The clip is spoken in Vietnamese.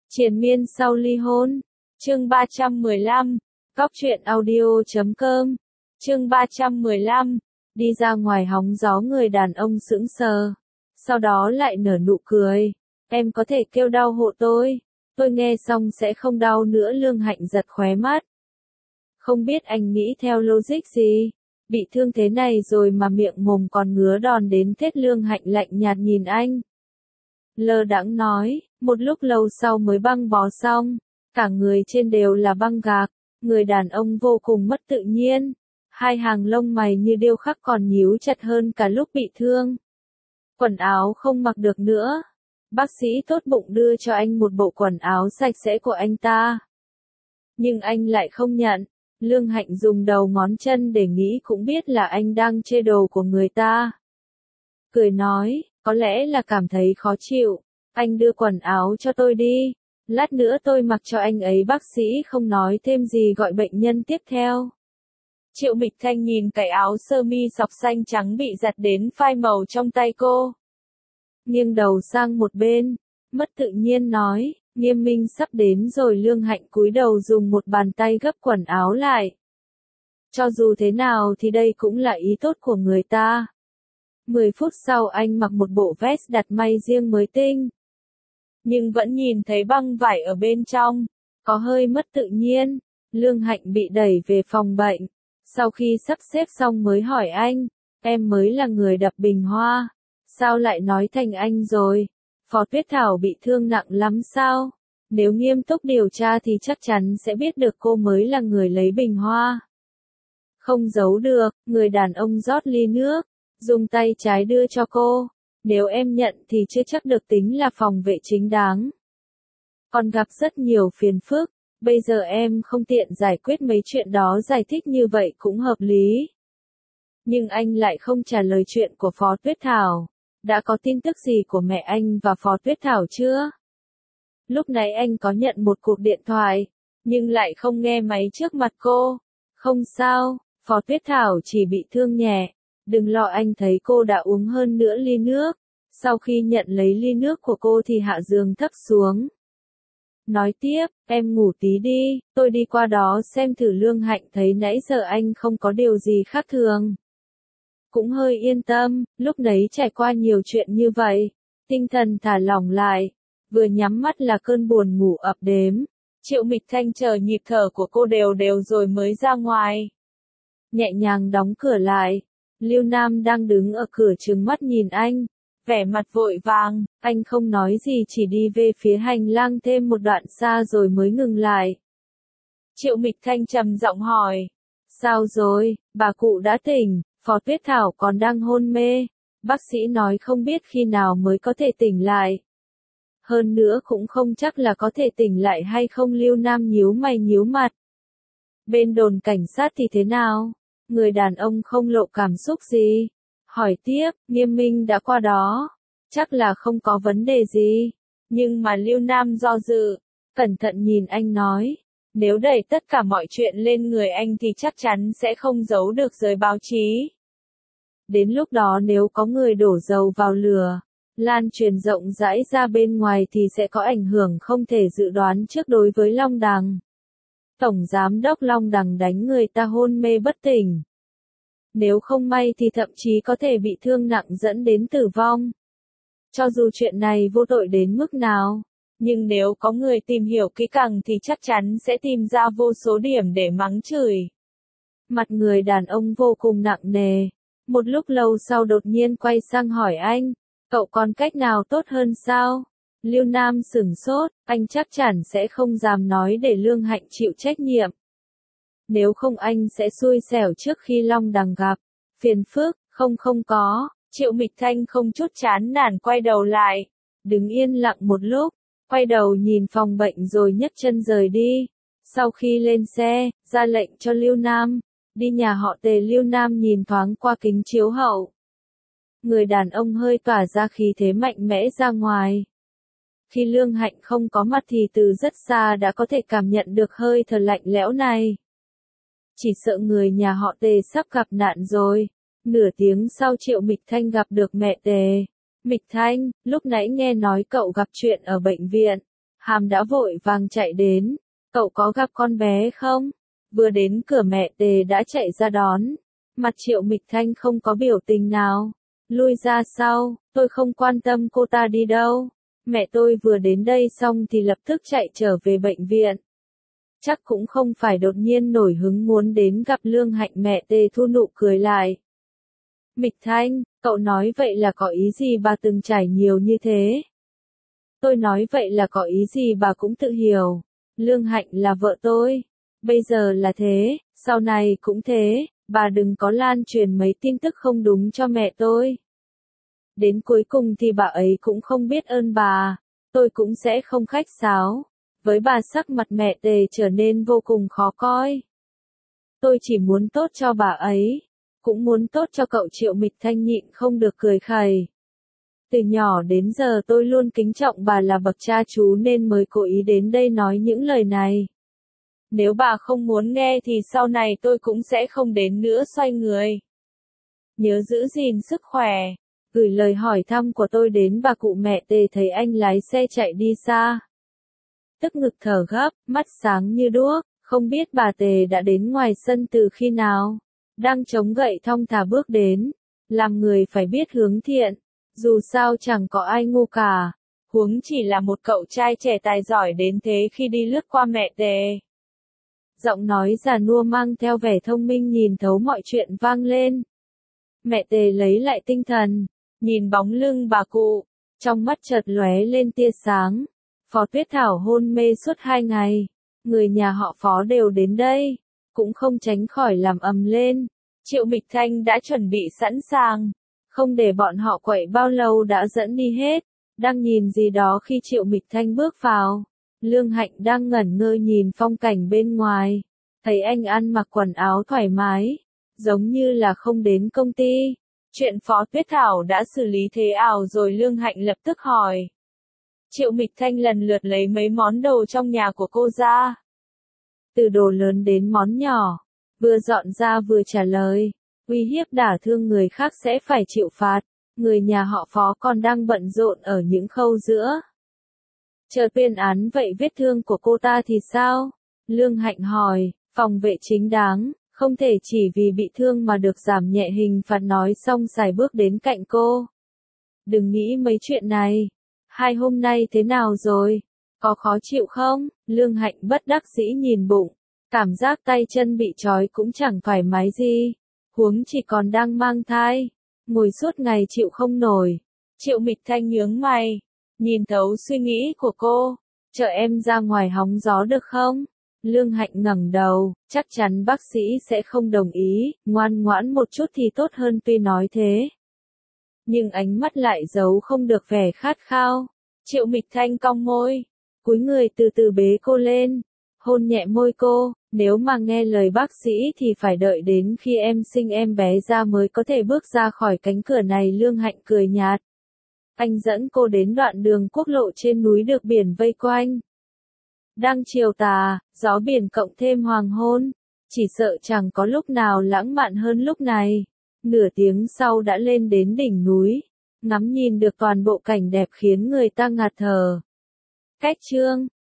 Triền miên sau ly hôn. Chương 315. Cóc truyện audio.com. Chương 315. Đi ra ngoài hóng gió, người đàn ông sững sờ. Sau đó lại nở nụ cười. Em có thể kêu đau hộ tôi. Tôi nghe xong sẽ không đau nữa. Lương Hạnh giật khóe mắt. Không biết anh nghĩ theo logic gì. Bị thương thế này rồi mà miệng mồm còn ngứa đòn đến thết. Lương Hạnh lạnh nhạt nhìn anh. Lơ đãng nói, một lúc lâu sau mới băng bó xong, cả người trên đều là băng gạc, người đàn ông vô cùng mất tự nhiên, hai hàng lông mày như điêu khắc còn nhíu chặt hơn cả lúc bị thương. Quần áo không mặc được nữa, bác sĩ tốt bụng đưa cho anh một bộ quần áo sạch sẽ của anh ta. Nhưng anh lại không nhận, Lương Hạnh dùng đầu ngón chân để nghĩ cũng biết là anh đang chê đồ của người ta. Cười nói, có lẽ là cảm thấy khó chịu, anh đưa quần áo cho tôi đi, lát nữa tôi mặc cho anh ấy. Bác sĩ không nói thêm gì gọi bệnh nhân tiếp theo. Triệu Mịch Thanh nhìn cái áo sơ mi sọc xanh trắng bị giặt đến phai màu trong tay cô. Nghiêng đầu sang một bên, mất tự nhiên nói, Nghiêm Minh sắp đến rồi. Lương Hạnh cúi đầu dùng một bàn tay gấp quần áo lại. Cho dù thế nào thì đây cũng là ý tốt của người ta. 10 phút sau anh mặc một bộ vest đặt may riêng mới tinh. Nhưng vẫn nhìn thấy băng vải ở bên trong, có hơi mất tự nhiên. Lương Hạnh bị đẩy về phòng bệnh. Sau khi sắp xếp xong mới hỏi anh, em mới là người đập bình hoa, sao lại nói thành anh rồi? Phó Tuyết Thảo bị thương nặng lắm sao? Nếu nghiêm túc điều tra thì chắc chắn sẽ biết được cô mới là người lấy bình hoa. Không giấu được, người đàn ông rót ly nước, dùng tay trái đưa cho cô. Nếu em nhận thì chưa chắc được tính là phòng vệ chính đáng. Còn gặp rất nhiều phiền phức, bây giờ em không tiện giải quyết mấy chuyện đó, giải thích như vậy cũng hợp lý. Nhưng anh lại không trả lời chuyện của Phó Tuyết Thảo. Đã có tin tức gì của mẹ anh và Phó Tuyết Thảo chưa? Lúc nãy anh có nhận một cuộc điện thoại, nhưng lại không nghe máy trước mặt cô. Không sao, Phó Tuyết Thảo chỉ bị thương nhẹ. Đừng lo, anh thấy cô đã uống hơn nửa ly nước. Sau khi nhận lấy ly nước của cô thì hạ giường thấp xuống. Nói tiếp, em ngủ tí đi, tôi đi qua đó xem thử. Lương Hạnh thấy nãy giờ anh không có điều gì khác thường. Cũng hơi yên tâm, lúc nãy trải qua nhiều chuyện như vậy. Tinh thần thả lỏng lại, vừa nhắm mắt là cơn buồn ngủ ập đến. Triệu Mịch Thanh chờ nhịp thở của cô đều đều rồi mới ra ngoài. Nhẹ nhàng đóng cửa lại. Lưu Nam đang đứng ở cửa trừng mắt nhìn anh, vẻ mặt vội vàng. Anh không nói gì, chỉ đi về phía hành lang thêm một đoạn xa rồi mới ngừng lại. Triệu Mịch Thanh trầm giọng hỏi, sao rồi, bà cụ đã tỉnh? Phó Tuyết Thảo còn đang hôn mê, bác sĩ nói không biết khi nào mới có thể tỉnh lại. Hơn nữa cũng không chắc là có thể tỉnh lại hay không. Lưu Nam nhíu mày nhíu mặt. Bên đồn cảnh sát thì thế nào? Người đàn ông không lộ cảm xúc gì. Hỏi tiếp, Nghiêm Minh đã qua đó. Chắc là không có vấn đề gì. Nhưng mà Lưu Nam do dự, cẩn thận nhìn anh nói. Nếu đẩy tất cả mọi chuyện lên người anh thì chắc chắn sẽ không giấu được giới báo chí. Đến lúc đó nếu có người đổ dầu vào lửa, lan truyền rộng rãi ra bên ngoài thì sẽ có ảnh hưởng không thể dự đoán trước đối với Long Đằng. Tổng giám đốc Long Đằng đánh người ta hôn mê bất tỉnh. Nếu không may thì thậm chí có thể bị thương nặng dẫn đến tử vong. Cho dù chuyện này vô tội đến mức nào, nhưng nếu có người tìm hiểu kỹ càng thì chắc chắn sẽ tìm ra vô số điểm để mắng chửi. Mặt người đàn ông vô cùng nặng nề. Một lúc lâu sau đột nhiên quay sang hỏi anh, cậu còn cách nào tốt hơn sao? Lưu Nam sửng sốt, anh chắc chắn sẽ không dám nói để Lương Hạnh chịu trách nhiệm. Nếu không anh sẽ xui xẻo trước khi Long Đằng gặp phiền phức. Không có. Triệu Mịch Thanh không chút chán nản quay đầu lại, đứng yên lặng một lúc, quay đầu nhìn phòng bệnh rồi nhấc chân rời đi. Sau khi lên xe, ra lệnh cho Lưu Nam đi nhà họ Tề. Lưu Nam nhìn thoáng qua kính chiếu hậu. Người đàn ông hơi tỏa ra khí thế mạnh mẽ ra ngoài. Khi Lương Hạnh không có mặt thì từ rất xa đã có thể cảm nhận được hơi thở lạnh lẽo này. Chỉ sợ người nhà họ Tề sắp gặp nạn rồi. Nửa tiếng sau Triệu Mịch Thanh gặp được mẹ Tề. Mịch Thanh, lúc nãy nghe nói cậu gặp chuyện ở bệnh viện. Hàm đã vội vàng chạy đến, cậu có gặp con bé không? Vừa đến cửa mẹ Tề đã chạy ra đón. Mặt Triệu Mịch Thanh không có biểu tình nào. Lui ra sau, tôi không quan tâm cô ta đi đâu. Mẹ tôi vừa đến đây xong thì lập tức chạy trở về bệnh viện. Chắc cũng không phải đột nhiên nổi hứng muốn đến gặp Lương Hạnh. Mẹ Tề thu nụ cười lại. Mịch Thanh, cậu nói vậy là có ý gì? Bà từng trải nhiều như thế. Tôi nói vậy là có ý gì bà cũng tự hiểu. Lương Hạnh là vợ tôi. Bây giờ là thế, sau này cũng thế, bà đừng có lan truyền mấy tin tức không đúng cho mẹ tôi. Đến cuối cùng thì bà ấy cũng không biết ơn bà, tôi cũng sẽ không khách sáo. Với bà sắc mặt mẹ Tề trở nên vô cùng khó coi. Tôi chỉ muốn tốt cho bà ấy, cũng muốn tốt cho cậu. Triệu Mịch Thanh nhịn không được cười khẩy. Từ nhỏ đến giờ tôi luôn kính trọng bà là bậc cha chú nên mới cố ý đến đây nói những lời này. Nếu bà không muốn nghe thì sau này tôi cũng sẽ không đến nữa. Xoay người. Nhớ giữ gìn sức khỏe. Gửi lời hỏi thăm của tôi đến bà cụ. Mẹ Tề thấy anh lái xe chạy đi xa. Tức ngực thở gấp, mắt sáng như đuốc, không biết bà Tề đã đến ngoài sân từ khi nào. Đang chống gậy thong thả bước đến. Làm người phải biết hướng thiện. Dù sao chẳng có ai ngu cả. Huống chỉ là một cậu trai trẻ tài giỏi đến thế. Khi đi lướt qua mẹ Tề, giọng nói già nua mang theo vẻ thông minh nhìn thấu mọi chuyện vang lên. Mẹ Tề lấy lại tinh thần, nhìn bóng lưng bà cụ, trong mắt chợt lóe lên tia sáng. Phó Tuyết Thảo hôn mê suốt 2 ngày, người nhà họ Phó đều đến đây, cũng không tránh khỏi làm ầm lên. Triệu Mịch Thanh đã chuẩn bị sẵn sàng, không để bọn họ quậy bao lâu đã dẫn đi hết. Đang nhìn gì đó khi Triệu Mịch Thanh bước vào. Lương Hạnh đang ngẩn ngơ nhìn phong cảnh bên ngoài, thấy anh ăn mặc quần áo thoải mái, giống như là không đến công ty. Chuyện Phó Tuyết Thảo đã xử lý thế ảo rồi? Lương Hạnh lập tức hỏi. Triệu Mịch Thanh lần lượt lấy mấy món đồ trong nhà của cô ra. Từ đồ lớn đến món nhỏ, vừa dọn ra vừa trả lời. Uy hiếp đả thương người khác sẽ phải chịu phạt. Người nhà họ Phó còn đang bận rộn ở những khâu giữa. Chờ tuyên án vậy vết thương của cô ta thì sao? Lương Hạnh hỏi. Phòng vệ chính đáng, không thể chỉ vì bị thương mà được giảm nhẹ hình phạt. Nói xong xài bước đến cạnh cô. Đừng nghĩ mấy chuyện này. 2 hôm nay thế nào rồi? Có khó chịu không? Lương Hạnh bất đắc dĩ nhìn bụng. Cảm giác tay chân bị trói cũng chẳng thoải mái gì. Huống chỉ còn đang mang thai. Ngồi suốt ngày chịu không nổi. Triệu Mịch Thanh nhướng mày. Nhìn thấu suy nghĩ của cô. Chở em ra ngoài hóng gió được không? Lương Hạnh ngẩng đầu, chắc chắn bác sĩ sẽ không đồng ý, ngoan ngoãn một chút thì tốt hơn. Tuy nói thế, nhưng ánh mắt lại giấu không được vẻ khát khao. Triệu Mịch Thanh cong môi, cúi người từ từ bế cô lên, hôn nhẹ môi cô. Nếu mà nghe lời bác sĩ thì phải đợi đến khi em sinh em bé ra mới có thể bước ra khỏi cánh cửa này. Lương Hạnh cười nhạt. Anh dẫn cô đến đoạn đường quốc lộ trên núi được biển vây quanh. Đang chiều tà, gió biển cộng thêm hoàng hôn, chỉ sợ chẳng có lúc nào lãng mạn hơn lúc này. Nửa tiếng sau đã lên đến đỉnh núi, ngắm nhìn được toàn bộ cảnh đẹp khiến người ta ngạt thở. Cách chương